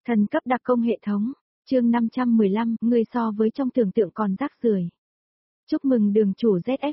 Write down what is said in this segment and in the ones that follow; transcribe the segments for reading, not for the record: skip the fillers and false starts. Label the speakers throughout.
Speaker 1: Thần cấp đặc công hệ thống, chương 515, người so với trong tưởng tượng còn rác rưởi. Chúc mừng đường chủ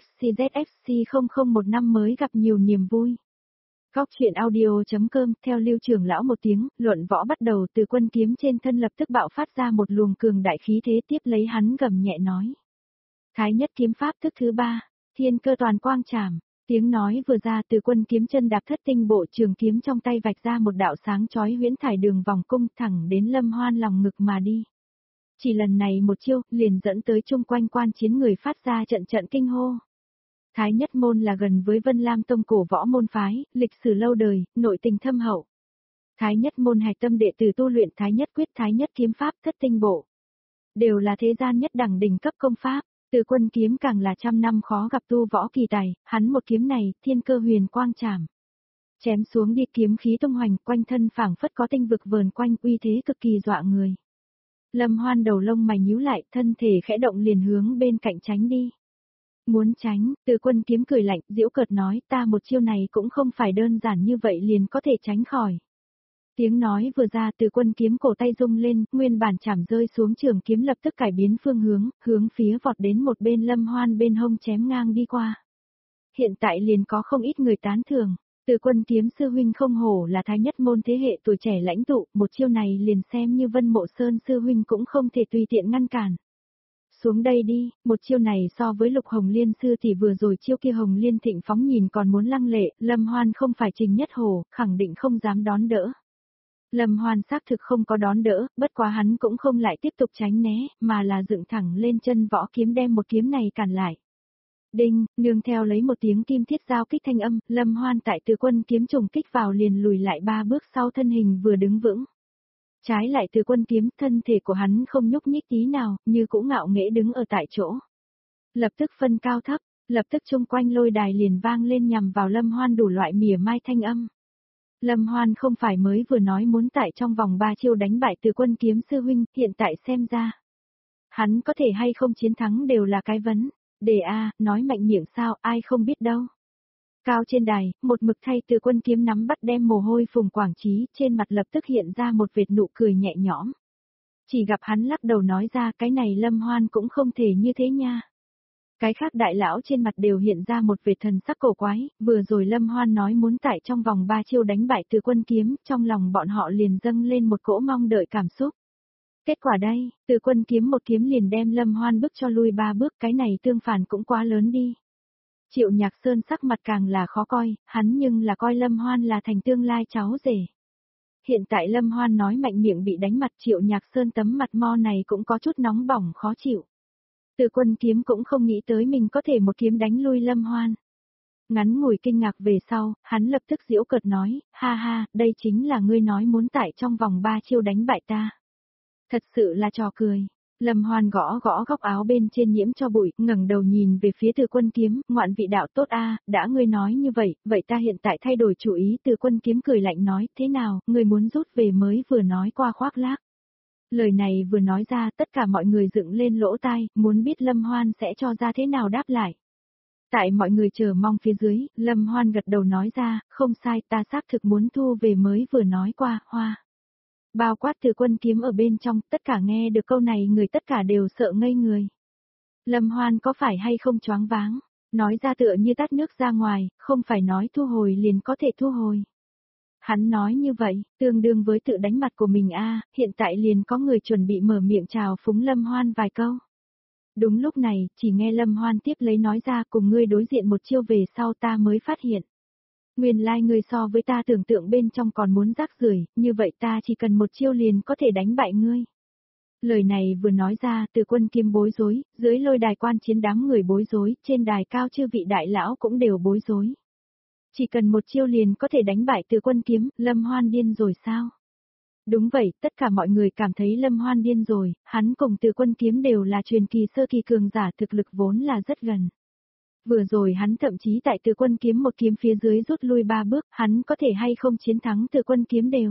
Speaker 1: ZFC 0015 năm mới gặp nhiều niềm vui. Góc chuyện audio.com, theo Lưu Trưởng lão một tiếng, luận võ bắt đầu từ quân kiếm trên thân lập tức bạo phát ra một luồng cường đại khí thế, tiếp lấy hắn gầm nhẹ nói. Thái nhất kiếm pháp thức thứ 3, thiên cơ toàn quang trảm. Tiếng nói vừa ra, từ quân kiếm chân đạp thất tinh bộ trường kiếm trong tay vạch ra một đạo sáng chói huyễn thải đường vòng cung thẳng đến Lâm Hoan lòng ngực mà đi. Chỉ lần này một chiêu, liền dẫn tới chung quanh quan chiến người phát ra trận trận kinh hô. Thái nhất môn là gần với Vân Lam Tông cổ võ môn phái, lịch sử lâu đời, nội tình thâm hậu. Thái nhất môn hạch tâm đệ tử tu luyện Thái nhất quyết, Thái nhất kiếm pháp, thất tinh bộ. Đều là thế gian nhất đẳng đỉnh cấp công pháp. Từ quân kiếm càng là trăm năm khó gặp tu võ kỳ tài, hắn một kiếm này, thiên cơ huyền quang trảm. Chém xuống đi, kiếm khí tung hoành, quanh thân phảng phất có tinh vực vờn quanh, uy thế cực kỳ dọa người. Lâm Hoan đầu lông mày nhíu lại, thân thể khẽ động liền hướng bên cạnh tránh đi. Muốn tránh, từ quân kiếm cười lạnh, giễu cợt nói, ta một chiêu này cũng không phải đơn giản như vậy liền có thể tránh khỏi. Tiếng nói vừa ra, từ quân kiếm cổ tay rung lên, nguyên bản chảm rơi xuống trường kiếm lập tức cải biến phương hướng, hướng phía vọt đến một bên Lâm Hoan bên hông chém ngang đi qua. Hiện tại liền có không ít người tán thưởng, từ quân kiếm sư huynh không hổ là thái nhất môn thế hệ tuổi trẻ lãnh tụ, một chiêu này liền xem như Vân Mộ Sơn sư huynh cũng không thể tùy tiện ngăn cản. Xuống đây đi, một chiêu này so với Lục Hồng Liên sư thì vừa rồi chiêu kia Hồng Liên thịnh phóng nhìn còn muốn lăng lệ, Lâm Hoan không phải Trình Nhất Hồ, khẳng định không dám đón đỡ. Lâm Hoan xác thực không có đón đỡ, bất quá hắn cũng không lại tiếp tục tránh né, mà là dựng thẳng lên chân võ kiếm đem một kiếm này cản lại. Đinh, nương theo lấy một tiếng kim thiết giao kích thanh âm, Lâm Hoan tại từ quân kiếm trùng kích vào liền lùi lại 3 bước sau, thân hình vừa đứng vững. Trái lại từ quân kiếm, thân thể của hắn không nhúc nhích tí nào, như cũ ngạo nghễ đứng ở tại chỗ. Lập tức phân cao thấp, lập tức chung quanh lôi đài liền vang lên nhằm vào Lâm Hoan đủ loại mỉa mai thanh âm. Lâm Hoan không phải mới vừa nói muốn tại trong vòng 3 chiêu đánh bại từ quân kiếm sư huynh, hiện tại xem ra. Hắn có thể hay không chiến thắng đều là cái vấn đề a, nói mạnh miệng sao, ai không biết đâu. Cao trên đài, một mực thay từ quân kiếm nắm bắt đem mồ hôi Phùng Quảng Trí, trên mặt lập tức hiện ra một vệt nụ cười nhẹ nhõm. Chỉ gặp hắn lắc đầu nói ra, cái này Lâm Hoan cũng không thể như thế nha. Cái khác đại lão trên mặt đều hiện ra một vệt thần sắc cổ quái, vừa rồi Lâm Hoan nói muốn tại trong vòng 3 chiêu đánh bại từ quân kiếm, trong lòng bọn họ liền dâng lên một cỗ mong đợi cảm xúc. Kết quả đây, từ quân kiếm một kiếm liền đem Lâm Hoan bước cho lui 3 bước, cái này tương phản cũng quá lớn đi. Triệu Nhạc Sơn sắc mặt càng là khó coi, hắn nhưng là coi Lâm Hoan là thành tương lai cháu rể. Hiện tại Lâm Hoan nói mạnh miệng bị đánh mặt, Triệu Nhạc Sơn tấm mặt mo này cũng có chút nóng bỏng khó chịu. Từ quân kiếm cũng không nghĩ tới mình có thể một kiếm đánh lui Lâm Hoan. Ngắn ngủi kinh ngạc về sau, hắn lập tức giễu cợt nói, ha ha, đây chính là ngươi nói muốn tại trong vòng 3 chiêu đánh bại ta. Thật sự là trò cười. Lâm Hoan gõ gõ góc áo bên trên nhiễm cho bụi, ngẩng đầu nhìn về phía từ quân kiếm, ngoạn vị đạo tốt a, đã ngươi nói như vậy, vậy ta hiện tại thay đổi chủ ý. Từ quân kiếm cười lạnh nói, thế nào, ngươi muốn rút về mới vừa nói qua khoác lác. Lời này vừa nói ra, tất cả mọi người dựng lên lỗ tai, muốn biết Lâm Hoan sẽ cho ra thế nào đáp lại. Tại mọi người chờ mong phía dưới, Lâm Hoan gật đầu nói ra, không sai, ta xác thực muốn thu về mới vừa nói qua, hoa. Bao quát từ quân kiếm ở bên trong, tất cả nghe được câu này người tất cả đều sợ ngây người. Lâm Hoan có phải hay không choáng váng, nói ra tựa như tát nước ra ngoài, không phải nói thu hồi liền có thể thu hồi. Hắn nói như vậy, tương đương với tự đánh mặt của mình a, hiện tại liền có người chuẩn bị mở miệng chào phúng Lâm Hoan vài câu. Đúng lúc này, chỉ nghe Lâm Hoan tiếp lấy nói ra, cùng ngươi đối diện một chiêu về sau ta mới phát hiện. Nguyên lai ngươi so với ta tưởng tượng bên trong còn muốn rác rưởi, như vậy ta chỉ cần một chiêu liền có thể đánh bại ngươi. Lời này vừa nói ra, từ quân kiếm bối rối, dưới lôi đài quan chiến đám người bối rối, trên đài cao chư vị đại lão cũng đều bối rối. Chỉ cần một chiêu liền có thể đánh bại từ quân kiếm, Lâm Hoan điên rồi sao? Đúng vậy, tất cả mọi người cảm thấy Lâm Hoan điên rồi, hắn cùng từ quân kiếm đều là truyền kỳ sơ kỳ cường giả, thực lực vốn là rất gần. Vừa rồi hắn thậm chí tại từ quân kiếm một kiếm phía dưới rút lui 3 bước, hắn có thể hay không chiến thắng từ quân kiếm đều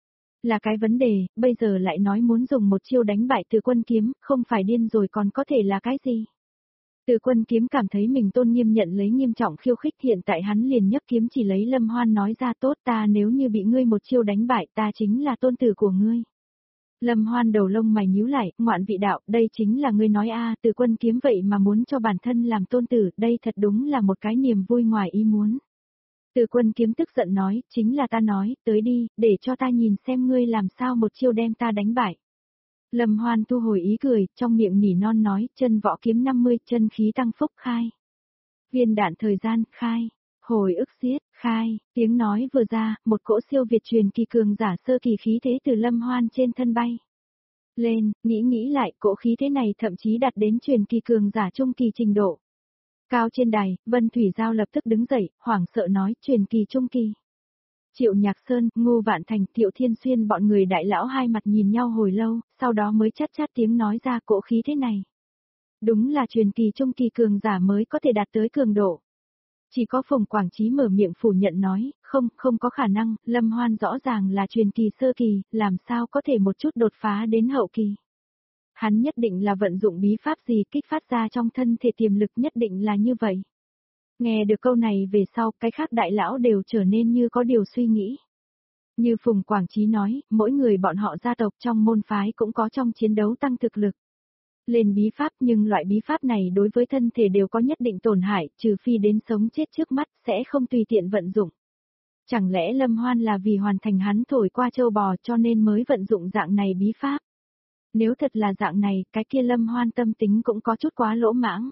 Speaker 1: là cái vấn đề, bây giờ lại nói muốn dùng một chiêu đánh bại từ quân kiếm, không phải điên rồi còn có thể là cái gì? Từ quân kiếm cảm thấy mình tôn nghiêm nhận lấy nghiêm trọng khiêu khích, hiện tại hắn liền nhấc kiếm chỉ lấy Lâm Hoan nói ra, tốt, ta nếu như bị ngươi một chiêu đánh bại ta chính là tôn tử của ngươi. Lâm Hoan đầu lông mày nhíu lại, ngoạn vị đạo, đây chính là ngươi nói a, Từ Quân kiếm vậy mà muốn cho bản thân làm tôn tử, đây thật đúng là một cái niềm vui ngoài ý muốn. Từ Quân kiếm tức giận nói, chính là ta nói, tới đi, để cho ta nhìn xem ngươi làm sao một chiêu đem ta đánh bại. Lâm Hoan thu hồi ý cười, trong miệng nỉ non nói, chân võ kiếm 50, chân khí tăng phúc khai. Viên đạn thời gian, khai. Hồi ức xiết, khai, tiếng nói vừa ra, một cỗ siêu việt truyền kỳ cường giả sơ kỳ khí thế từ Lâm Hoan trên thân bay. Lên, nghĩ lại, cỗ khí thế này thậm chí đạt đến truyền kỳ cường giả trung kỳ trình độ. Cao trên đài, Vân Thủy Giao lập tức đứng dậy, hoảng sợ nói, truyền kỳ trung kỳ. Triệu Nhạc Sơn, Ngô Vạn Thành, Thiệu Thiên Xuyên bọn người đại lão hai mặt nhìn nhau hồi lâu, sau đó mới chát chát tiếng nói ra cỗ khí thế này. Đúng là truyền kỳ trung kỳ cường giả mới có thể đạt tới cường độ. Chỉ có Phùng Quảng Chí mở miệng phủ nhận nói, không có khả năng, Lâm Hoan rõ ràng là truyền kỳ sơ kỳ, làm sao có thể một chút đột phá đến hậu kỳ. Hắn nhất định là vận dụng bí pháp gì kích phát ra trong thân thể tiềm lực nhất định là như vậy. Nghe được câu này về sau, cái khác đại lão đều trở nên như có điều suy nghĩ. Như Phùng Quảng Chí nói, mỗi người bọn họ gia tộc trong môn phái cũng có trong chiến đấu tăng thực lực. Lên bí pháp nhưng loại bí pháp này đối với thân thể đều có nhất định tổn hại, trừ phi đến sống chết trước mắt sẽ không tùy tiện vận dụng. Chẳng lẽ Lâm Hoan là vì hoàn thành hắn thổi qua châu bò cho nên mới vận dụng dạng này bí pháp? Nếu thật là dạng này, cái kia Lâm Hoan tâm tính cũng có chút quá lỗ mãng.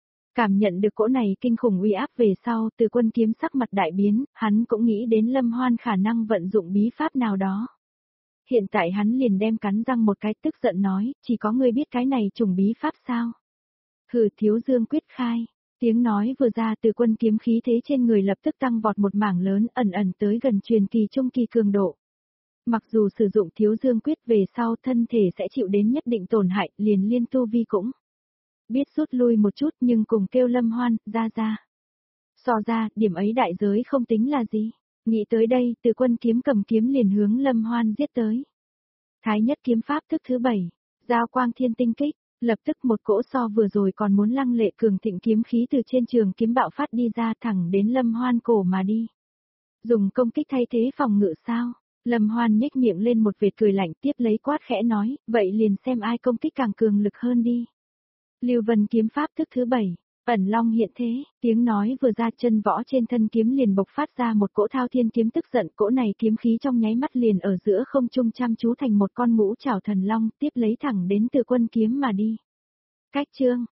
Speaker 1: Cảm nhận được cỗ này kinh khủng uy áp về sau, Từ Quân kiếm sắc mặt đại biến, hắn cũng nghĩ đến Lâm Hoan khả năng vận dụng bí pháp nào đó. Hiện tại hắn liền đem cắn răng một cái tức giận nói, chỉ có ngươi biết cái này trùng bí pháp sao? Hừ, Thiếu Dương quyết khai. Tiếng nói vừa ra, Từ Quân kiếm khí thế trên người lập tức tăng vọt một mảng lớn, ẩn tới gần truyền kỳ trung kỳ cường độ. Mặc dù sử dụng Thiếu Dương quyết về sau thân thể sẽ chịu đến nhất định tổn hại, liền liên tu vi cũng biết rút lui một chút nhưng cùng kêu Lâm Hoan, ra. So ra, điểm ấy đại giới không tính là gì. Nghĩ tới đây, Từ Quân kiếm cầm kiếm liền hướng Lâm Hoan giết tới. Thái nhất kiếm pháp thức thứ 7, giao quang thiên tinh kích, lập tức một cỗ so vừa rồi còn muốn lăng lệ cường thịnh kiếm khí từ trên trường kiếm bạo phát đi ra thẳng đến Lâm Hoan cổ mà đi. Dùng công kích thay thế phòng ngự sao? Lâm Hoan nhếch miệng lên một vệt cười lạnh tiếp lấy quát khẽ nói, vậy liền xem ai công kích càng cường lực hơn đi. Lưu Vân kiếm pháp thức thứ 7, ẩn long hiện thế, tiếng nói vừa ra chân võ trên thân kiếm liền bộc phát ra một cỗ thao thiên kiếm tức giận, cỗ này kiếm khí trong nháy mắt liền ở giữa không trung chăm chú thành một con ngũ trảo thần long, tiếp lấy thẳng đến Từ Quân kiếm mà đi. Cách chương